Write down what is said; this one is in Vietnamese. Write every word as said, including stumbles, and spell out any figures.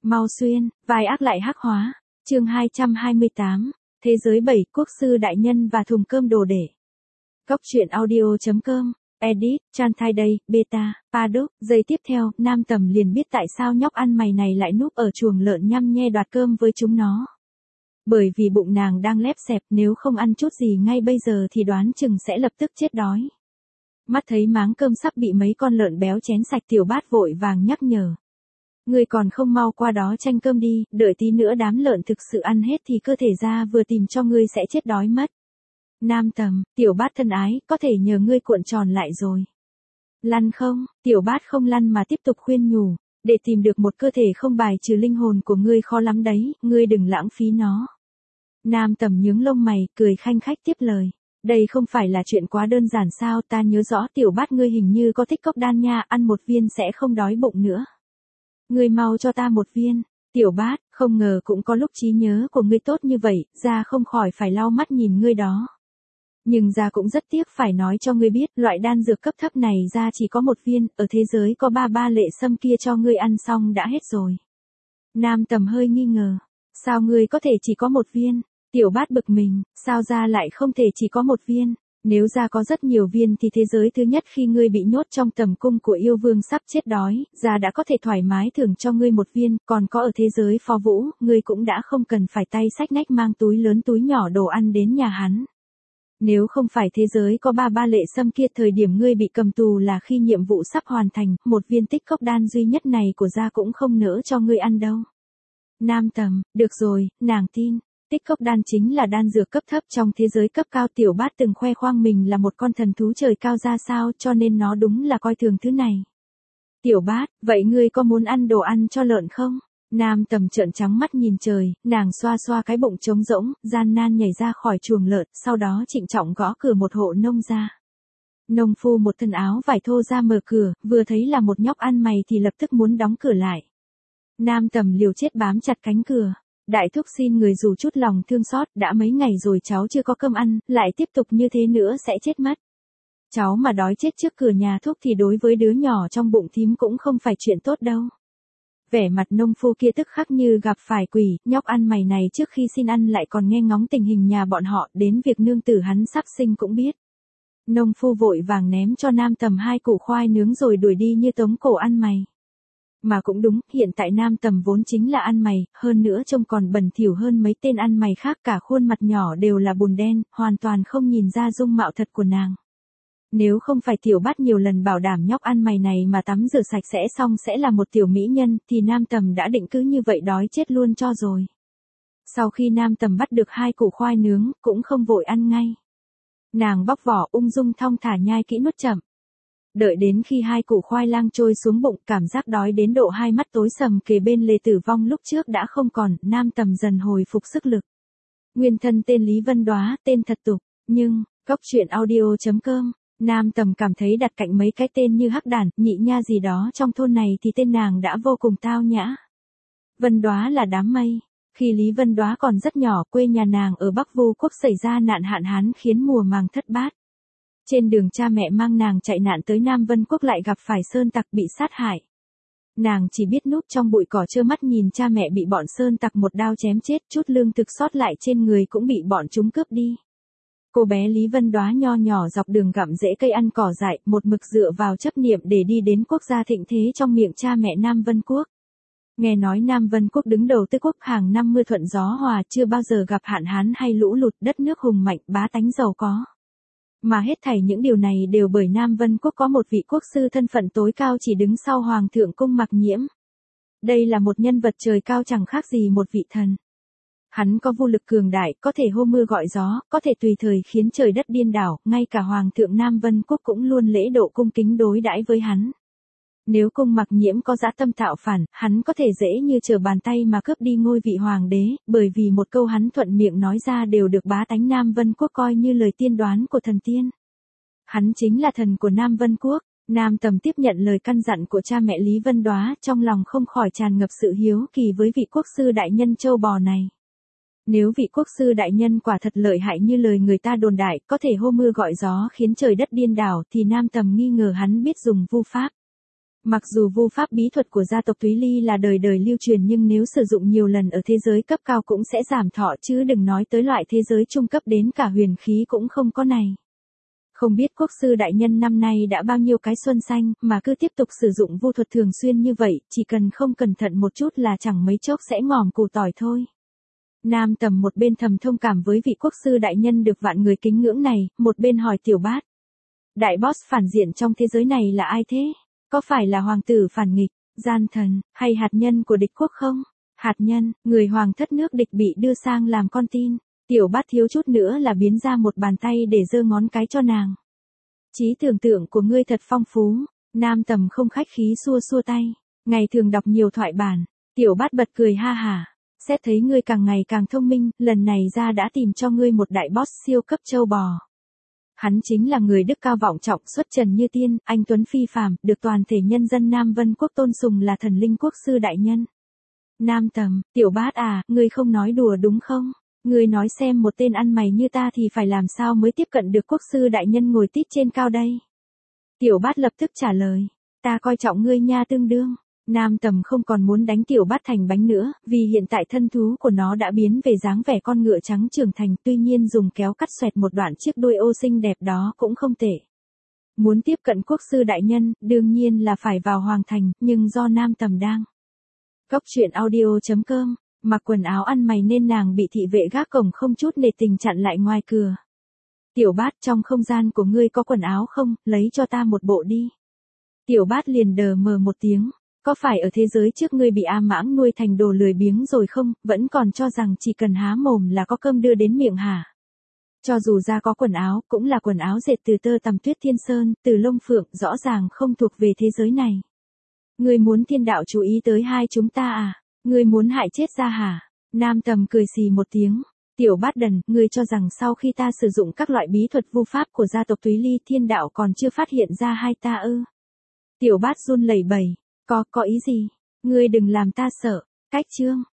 Mau xuyên, vai ác lại hắc hóa. Chương hai trăm hai mươi tám. Thế giới bảy, quốc sư đại nhân và thùng cơm đồ để. Cốc truyện audio chấm com. Edit, Chan Thai đây, Beta, Paddock. Giây tiếp theo, Nam Tầm liền biết tại sao nhóc ăn mày này lại núp ở chuồng lợn nhăm nhe đoạt cơm với chúng nó. Bởi vì bụng nàng đang lép xẹp, nếu không ăn chút gì ngay bây giờ thì đoán chừng sẽ lập tức chết đói. Mắt thấy máng cơm sắp bị mấy con lợn béo chén sạch, Tiểu Bát vội vàng nhắc nhở. Ngươi còn không mau qua đó tranh cơm đi, đợi tí nữa đám lợn thực sự ăn hết thì cơ thể ra vừa tìm cho ngươi sẽ chết đói mất. Nam Tầm, Tiểu Bát thân ái, có thể nhờ ngươi cuộn tròn lại rồi. Lăn không, Tiểu Bát không lăn mà tiếp tục khuyên nhủ, để tìm được một cơ thể không bài trừ linh hồn của ngươi khó lắm đấy, ngươi đừng lãng phí nó. Nam Tầm nhướng lông mày, cười khanh khách tiếp lời. Đây không phải là chuyện quá đơn giản sao, ta nhớ rõ Tiểu Bát ngươi hình như có thích cốc đan nha, ăn một viên sẽ không đói bụng nữa. Ngươi mau cho ta một viên. Tiểu Bát, không ngờ cũng có lúc trí nhớ của ngươi tốt như vậy, ra không khỏi phải lau mắt nhìn ngươi đó. Nhưng ra cũng rất tiếc phải nói cho ngươi biết, loại đan dược cấp thấp này ra chỉ có một viên, ở thế giới có ba ba lệ sâm kia cho ngươi ăn xong đã hết rồi. Nam Tầm hơi nghi ngờ, sao ngươi có thể chỉ có một viên? Tiểu Bát bực mình, sao ra lại không thể chỉ có một viên? Nếu ra có rất nhiều viên thì thế giới thứ nhất khi ngươi bị nhốt trong tầm cung của yêu vương sắp chết đói, ra đã có thể thoải mái thưởng cho ngươi một viên, còn có ở thế giới phó vũ, ngươi cũng đã không cần phải tay xách nách mang túi lớn túi nhỏ đồ ăn đến nhà hắn. Nếu không phải thế giới có ba ba lệ sâm kia, thời điểm ngươi bị cầm tù là khi nhiệm vụ sắp hoàn thành, một viên tích cốc đan duy nhất này của gia cũng không nỡ cho ngươi ăn đâu. Nam Tầm, được rồi, nàng tin. Tích cốc đan chính là đan dược cấp thấp trong thế giới cấp cao. Tiểu Bát từng khoe khoang mình là một con thần thú trời cao ra sao, cho nên nó đúng là coi thường thứ này. Tiểu Bát, vậy ngươi có muốn ăn đồ ăn cho lợn không? Nam Tầm trợn trắng mắt nhìn trời, nàng xoa xoa cái bụng trống rỗng, gian nan nhảy ra khỏi chuồng lợn, sau đó trịnh trọng gõ cửa một hộ nông gia. Nông phu một thân áo vải thô ra mở cửa, vừa thấy là một nhóc ăn mày thì lập tức muốn đóng cửa lại. Nam Tầm liều chết bám chặt cánh cửa. Đại thúc xin người dù chút lòng thương xót, đã mấy ngày rồi cháu chưa có cơm ăn, lại tiếp tục như thế nữa sẽ chết mất. Cháu mà đói chết trước cửa nhà thuốc thì đối với đứa nhỏ trong bụng thím cũng không phải chuyện tốt đâu. Vẻ mặt nông phu kia tức khắc như gặp phải quỷ, nhóc ăn mày này trước khi xin ăn lại còn nghe ngóng tình hình nhà bọn họ, đến việc nương tử hắn sắp sinh cũng biết. Nông phu vội vàng ném cho Nam Tầm hai củ khoai nướng rồi đuổi đi như tống cổ ăn mày. Mà cũng đúng, hiện tại Nam Tầm vốn chính là ăn mày, hơn nữa trông còn bẩn thỉu hơn mấy tên ăn mày khác, cả khuôn mặt nhỏ đều là bùn đen, hoàn toàn không nhìn ra dung mạo thật của nàng. Nếu không phải Tiểu Bát nhiều lần bảo đảm nhóc ăn mày này mà tắm rửa sạch sẽ xong sẽ là một tiểu mỹ nhân, thì Nam Tầm đã định cứ như vậy đói chết luôn cho rồi. Sau khi Nam Tầm bắt được hai củ khoai nướng, cũng không vội ăn ngay. Nàng bóc vỏ ung dung thong thả nhai kỹ nuốt chậm. Đợi đến khi hai củ khoai lang trôi xuống bụng, cảm giác đói đến độ hai mắt tối sầm kề bên lề tử vong lúc trước đã không còn, Nam Tầm dần hồi phục sức lực. Nguyên thân tên Lý Vân Đóa, tên thật tục, nhưng, cốc truyện audio chấm com, Nam Tầm cảm thấy đặt cạnh mấy cái tên như Hắc Đản, Nhị Nha gì đó trong thôn này thì tên nàng đã vô cùng tao nhã. Vân Đóa là đám mây. Khi Lý Vân Đóa còn rất nhỏ, quê nhà nàng ở Bắc Vu Quốc xảy ra nạn hạn hán khiến mùa màng thất bát. Trên đường cha mẹ mang nàng chạy nạn tới Nam Vân Quốc lại gặp phải sơn tặc bị sát hại. Nàng chỉ biết núp trong bụi cỏ trơ mắt nhìn cha mẹ bị bọn sơn tặc một đao chém chết, chút lương thực sót lại trên người cũng bị bọn chúng cướp đi. Cô bé Lý Vân Đóa nho nhỏ dọc đường gặm rễ cây ăn cỏ dại, một mực dựa vào chấp niệm để đi đến quốc gia thịnh thế trong miệng cha mẹ Nam Vân Quốc. Nghe nói Nam Vân Quốc đứng đầu tứ quốc, hàng năm mưa thuận gió hòa, chưa bao giờ gặp hạn hán hay lũ lụt, đất nước hùng mạnh, bá tánh giàu có. Mà hết thảy những điều này đều bởi Nam Vân Quốc có một vị quốc sư thân phận tối cao chỉ đứng sau Hoàng thượng Cung Mặc Nhiễm. Đây là một nhân vật trời cao chẳng khác gì một vị thần. Hắn có vô lực cường đại, có thể hô mưa gọi gió, có thể tùy thời khiến trời đất điên đảo, ngay cả Hoàng thượng Nam Vân Quốc cũng luôn lễ độ cung kính đối đãi với hắn. Nếu Cung Mặc Nhiễm có dã tâm tạo phản, hắn có thể dễ như trở bàn tay mà cướp đi ngôi vị hoàng đế, bởi vì một câu hắn thuận miệng nói ra đều được bá tánh Nam Vân Quốc coi như lời tiên đoán của thần tiên. Hắn chính là thần của Nam Vân Quốc. Nam Tầm tiếp nhận lời căn dặn của cha mẹ Lý Vân Đóa, trong lòng không khỏi tràn ngập sự hiếu kỳ với vị quốc sư đại nhân châu bò này. Nếu vị quốc sư đại nhân quả thật lợi hại như lời người ta đồn đại, có thể hô mưa gọi gió khiến trời đất điên đảo, thì Nam Tầm nghi ngờ hắn biết dùng vu pháp. Mặc dù vu pháp bí thuật của gia tộc Túy Ly là đời đời lưu truyền nhưng nếu sử dụng nhiều lần ở thế giới cấp cao cũng sẽ giảm thọ chứ đừng nói tới loại thế giới trung cấp đến cả huyền khí cũng không có này. Không biết quốc sư đại nhân năm nay đã bao nhiêu cái xuân xanh mà cứ tiếp tục sử dụng vu thuật thường xuyên như vậy, chỉ cần không cẩn thận một chút là chẳng mấy chốc sẽ ngòm củ tỏi thôi. Nam Tầm một bên thầm thông cảm với vị quốc sư đại nhân được vạn người kính ngưỡng này, một bên hỏi Tiểu Bát. Đại boss phản diện trong thế giới này là ai thế? Có phải là hoàng tử phản nghịch, gian thần, hay hạt nhân của địch quốc không? Hạt nhân, người hoàng thất nước địch bị đưa sang làm con tin. Tiểu Bát thiếu chút nữa là biến ra một bàn tay để giơ ngón cái cho nàng. Trí tưởng tượng của ngươi thật phong phú. Nam Tầm không khách khí xua xua tay. Ngày thường đọc nhiều thoại bản. Tiểu Bát bật cười ha hả. Xét thấy ngươi càng ngày càng thông minh, lần này ra đã tìm cho ngươi một đại boss siêu cấp châu bò. Hắn chính là người đức cao vọng trọng, xuất trần như tiên, anh tuấn phi phàm, được toàn thể nhân dân Nam Vân quốc tôn sùng là thần linh quốc sư đại nhân. Nam Tầm, Tiểu Bát à, ngươi không nói đùa đúng không? Ngươi nói xem một tên ăn mày như ta thì phải làm sao mới tiếp cận được quốc sư đại nhân ngồi tít trên cao đây? Tiểu Bát lập tức trả lời, ta coi trọng ngươi nha tương đương. Nam Tầm không còn muốn đánh Tiểu Bát thành bánh nữa, vì hiện tại thân thú của nó đã biến về dáng vẻ con ngựa trắng trưởng thành, tuy nhiên dùng kéo cắt xoẹt một đoạn chiếc đuôi ô xinh đẹp đó cũng không tệ. Muốn tiếp cận quốc sư đại nhân, đương nhiên là phải vào hoàng thành, nhưng do Nam Tầm đang Góc truyện audio chấm com, mặc quần áo ăn mày nên nàng bị thị vệ gác cổng không chút nể tình chặn lại ngoài cửa. Tiểu Bát, trong không gian của ngươi có quần áo không, lấy cho ta một bộ đi. Tiểu Bát liền đờ mờ một tiếng. Có phải ở thế giới trước ngươi bị A Mãng nuôi thành đồ lười biếng rồi không, vẫn còn cho rằng chỉ cần há mồm là có cơm đưa đến miệng hả? Cho dù ra có quần áo, cũng là quần áo dệt từ tơ tằm tuyết thiên sơn, từ lông phượng, rõ ràng không thuộc về thế giới này. Ngươi muốn thiên đạo chú ý tới hai chúng ta à? Ngươi muốn hại chết ra hả? Nam Tầm cười xì một tiếng. Tiểu Bát đần, ngươi cho rằng sau khi ta sử dụng các loại bí thuật vu pháp của gia tộc Túy Ly, thiên đạo còn chưa phát hiện ra hai ta ư? Tiểu Bát run lẩy bẩy. Có, có ý gì? Ngươi đừng làm ta sợ. Cách chương.